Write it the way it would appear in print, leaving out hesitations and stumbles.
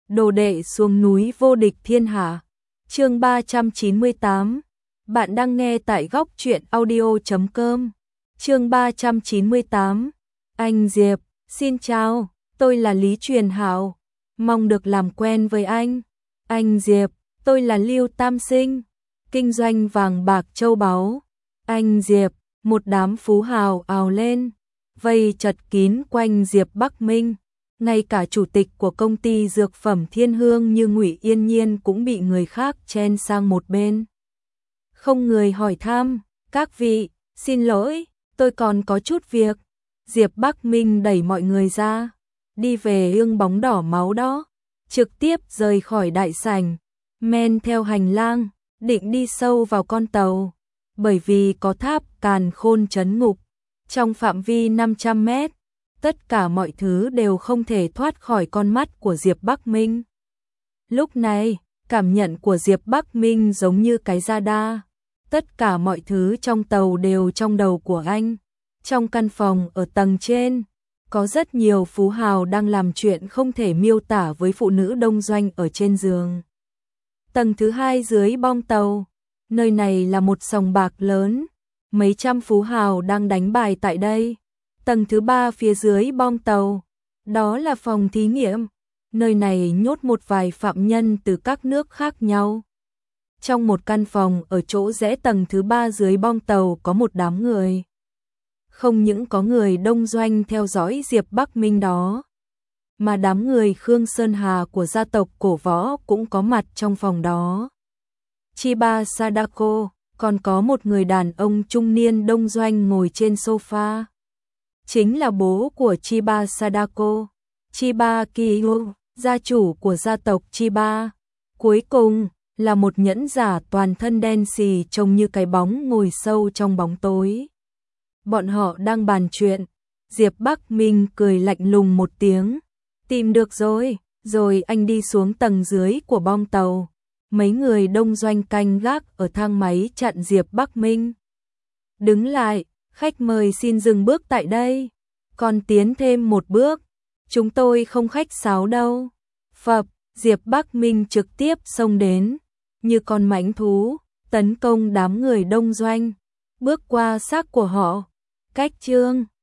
đồ đệ xuống núi vô địch thiên hạ. Chương 398. Bạn đang nghe tại góc truyện audio.com. Chương 398. Anh Diệp, xin chào, tôi là Lý Truyền Hạo, mong được làm quen với anh. Anh Diệp, tôi là Lưu Tam Sinh, kinh doanh vàng bạc châu báu. Anh Diệp, một đám phú hào ào lên, vây chật kín quanh Diệp Bắc Minh. Ngay cả chủ tịch của công ty dược phẩm Thiên Hương như Ngụy Yên Nhiên cũng bị người khác chen sang một bên. Không người hỏi thăm, các vị, xin lỗi, tôi còn có chút việc. Diệp Bắc Minh đẩy mọi người ra, đi về hướng bóng đỏ máu đó, trực tiếp rời khỏi đại sảnh, men theo hành lang, định đi sâu vào con tàu, bởi vì có tháp Càn Khôn trấn ngục. Trong phạm vi 500 mét, tất cả mọi thứ đều không thể thoát khỏi con mắt của Diệp Bắc Minh. Lúc này, cảm nhận của Diệp Bắc Minh giống như cái radar. Tất cả mọi thứ trong tàu đều trong đầu của anh. Trong căn phòng ở tầng trên, có rất nhiều phú hào đang làm chuyện không thể miêu tả với phụ nữ đông doanh ở trên giường. Tầng thứ 2 dưới bong tàu, nơi này là một sòng bạc lớn, mấy trăm phú hào đang đánh bài tại đây. Tầng thứ 3 phía dưới bong tàu, đó là phòng thí nghiệm, nơi này nhốt một vài phạm nhân từ các nước khác nhau. Trong một căn phòng ở chỗ rẽ tầng thứ 3 dưới bong tàu có một đám người. Không những có người đông doanh theo dõi Diệp Bắc Minh đó, mà đám người Khương Sơn Hà của gia tộc cổ võ cũng có mặt trong phòng đó. Chiba Sadako, còn có một người đàn ông trung niên đông doanh ngồi trên sofa. Chính là bố của Chiba Sadako, Chiba Kyo, gia chủ của gia tộc Chiba. Cuối cùng là một nhẫn giả toàn thân đen xì trông như cái bóng ngồi sâu trong bóng tối. Bọn họ đang bàn chuyện. Diệp Bắc Minh cười lạnh lùng một tiếng. Tìm được rồi, rồi anh đi xuống tầng dưới của bong tàu. Mấy người đông doanh canh gác ở thang máy chặn Diệp Bắc Minh. Đứng lại, khách mời xin dừng bước tại đây. Còn tiến thêm một bước, chúng tôi không khách sáo đâu. Phập, Diệp Bắc Minh trực tiếp xông đến, như con mãnh thú, tấn công đám người đông doanh, bước qua xác của họ. Cách chương